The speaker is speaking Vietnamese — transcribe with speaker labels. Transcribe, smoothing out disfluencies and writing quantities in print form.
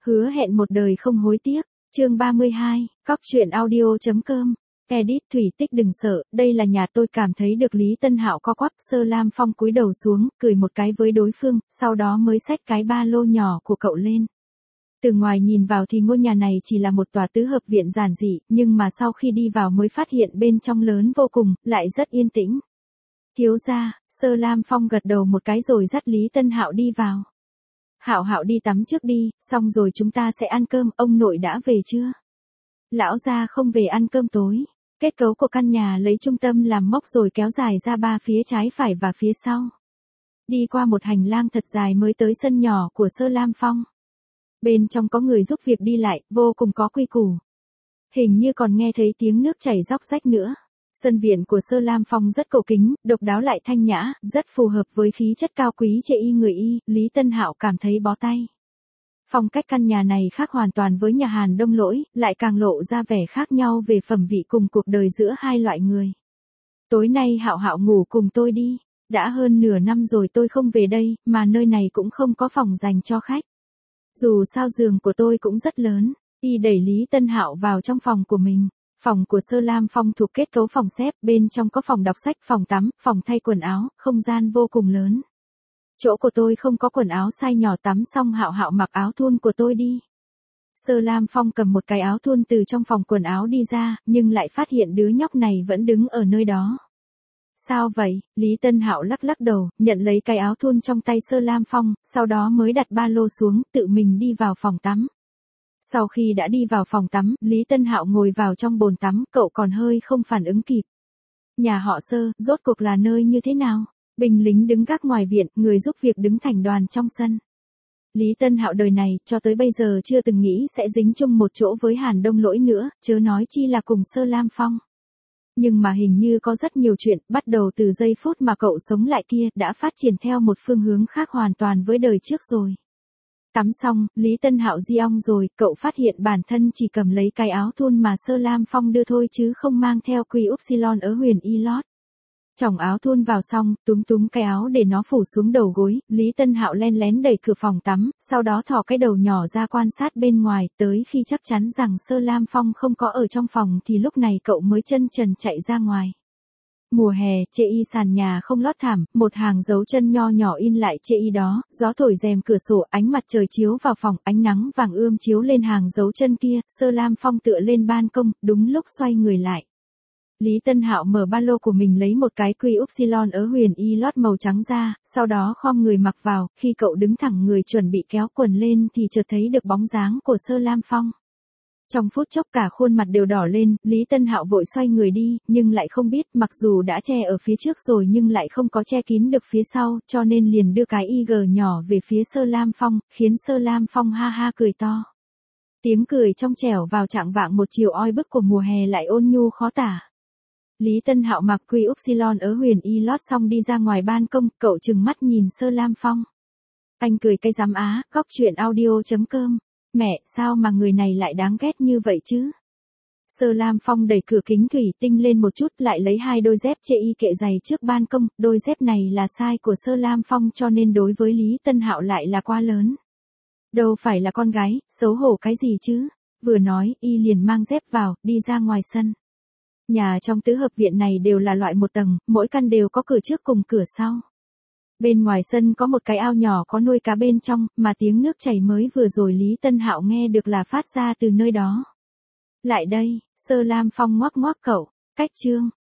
Speaker 1: hứa hẹn một đời không hối tiếc. Chương 32, Cóc truyện audio.com. Edit Thủy Tích đừng sợ, đây là nhà tôi. Cảm thấy được Lý Tân Hạo co quắp, Sơ Lam Phong cúi đầu xuống, cười một cái với đối phương, sau đó mới xách cái ba lô nhỏ của cậu lên. Từ ngoài nhìn vào thì ngôi nhà này chỉ là một tòa tứ hợp viện giản dị, nhưng mà sau khi đi vào mới phát hiện bên trong lớn vô cùng, lại rất yên tĩnh. Thiếu gia, Sơ Lam Phong gật đầu một cái rồi dắt Lý Tân Hạo đi vào. Hạo Hạo đi tắm trước đi, xong rồi chúng ta sẽ ăn cơm. Ông nội đã về chưa? Lão gia không về ăn cơm tối. Kết cấu của căn nhà lấy trung tâm làm mốc rồi kéo dài ra ba phía trái phải và phía sau. Đi qua một hành lang thật dài mới tới sân nhỏ của Sơ Lam Phong. Bên trong có người giúp việc đi lại, vô cùng có quy củ. Hình như còn nghe thấy tiếng nước chảy róc rách nữa. Sân viện của Sơ Lam Phong rất cổ kính, độc đáo lại thanh nhã, rất phù hợp với khí chất cao quý chê y người y. Lý Tân Hạo cảm thấy bó tay. Phong cách căn nhà này khác hoàn toàn với nhà Hàn Đông Lỗi, lại càng lộ ra vẻ khác nhau về phẩm vị cùng cuộc đời giữa hai loại người. Tối nay Hạo Hạo ngủ cùng tôi đi. Đã hơn nửa năm rồi tôi không về đây, mà nơi này cũng không có phòng dành cho khách. Dù sao giường của tôi cũng rất lớn. Y đẩy Lý Tân Hạo vào trong phòng của mình. Phòng của Sơ Lam Phong thuộc kết cấu phòng xếp, bên trong có phòng đọc sách, phòng tắm, phòng thay quần áo, không gian vô cùng lớn. Chỗ của tôi không có quần áo size nhỏ, tắm xong Hạo Hạo mặc áo thun của tôi đi. Sơ Lam Phong cầm một cái áo thun từ trong phòng quần áo đi ra, nhưng lại phát hiện đứa nhóc này vẫn đứng ở nơi đó. Sao vậy? Lý Tân Hạo lắc lắc đầu, nhận lấy cái áo thun trong tay Sơ Lam Phong, sau đó mới đặt ba lô xuống, tự mình đi vào phòng tắm. Sau khi đã đi vào phòng tắm, Lý Tân Hạo ngồi vào trong bồn tắm, cậu còn hơi không phản ứng kịp. Nhà họ Sơ, rốt cuộc là nơi như thế nào? Binh lính đứng gác ngoài viện, người giúp việc đứng thành đoàn trong sân. Lý Tân Hạo đời này, cho tới bây giờ chưa từng nghĩ sẽ dính chung một chỗ với Hàn Đông Lỗi nữa, chớ nói chi là cùng Sơ Lam Phong. Nhưng mà hình như có rất nhiều chuyện, bắt đầu từ giây phút mà cậu sống lại kia, đã phát triển theo một phương hướng khác hoàn toàn với đời trước rồi. Tắm xong, Lý Tân Hạo di ong rồi, cậu phát hiện bản thân chỉ cầm lấy cái áo thun mà Sơ Lam Phong đưa thôi chứ không mang theo quy upsilon ở huyền y lót. Chồng áo thun vào xong, túm cái áo để nó phủ xuống đầu gối, Lý Tân Hạo len lén đẩy cửa phòng tắm, sau đó thò cái đầu nhỏ ra quan sát bên ngoài, tới khi chắc chắn rằng Sơ Lam Phong không có ở trong phòng thì lúc này cậu mới chân trần chạy ra ngoài. Mùa hè, chê y sàn nhà không lót thảm, một hàng dấu chân nho nhỏ in lại chê y đó, gió thổi rèm cửa sổ, ánh mặt trời chiếu vào phòng, ánh nắng vàng ươm chiếu lên hàng dấu chân kia. Sơ Lam Phong tựa lên ban công, đúng lúc xoay người lại. Lý Tân Hạo mở ba lô của mình lấy một cái quy upsilon ở huyền y lót màu trắng ra, sau đó khom người mặc vào. Khi cậu đứng thẳng người chuẩn bị kéo quần lên thì chợt thấy được bóng dáng của Sơ Lam Phong. Trong phút chốc cả khuôn mặt đều đỏ lên, Lý Tân Hạo vội xoay người đi, nhưng lại không biết, mặc dù đã che ở phía trước rồi nhưng lại không có che kín được phía sau, cho nên liền đưa cái IG nhỏ về phía Sơ Lam Phong, khiến Sơ Lam Phong ha ha cười to. Tiếng cười trong trẻo vào trạng vạng một chiều oi bức của mùa hè lại ôn nhu khó tả. Lý Tân Hạo mặc quy upsilon ở huyền y lót xong đi ra ngoài ban công, cậu trừng mắt nhìn Sơ Lam Phong. Anh cười cái rắm á, Cóc truyện audio.com. Mẹ, sao mà người này lại đáng ghét như vậy chứ? Sơ Lam Phong đẩy cửa kính thủy tinh lên một chút, lại lấy hai đôi dép chê y kệ giày trước ban công, đôi dép này là size của Sơ Lam Phong cho nên đối với Lý Tân Hạo lại là quá lớn. Đâu phải là con gái, xấu hổ cái gì chứ? Vừa nói, y liền mang dép vào, đi ra ngoài sân. Nhà trong tứ hợp viện này đều là loại một tầng, mỗi căn đều có cửa trước cùng cửa sau. Bên ngoài sân có một cái ao nhỏ có nuôi cá bên trong, mà tiếng nước chảy mới vừa rồi Lý Tân Hạo nghe được là phát ra từ nơi đó. Lại đây, Sơ Lam Phong ngoắc ngoắc cậu, cách chương.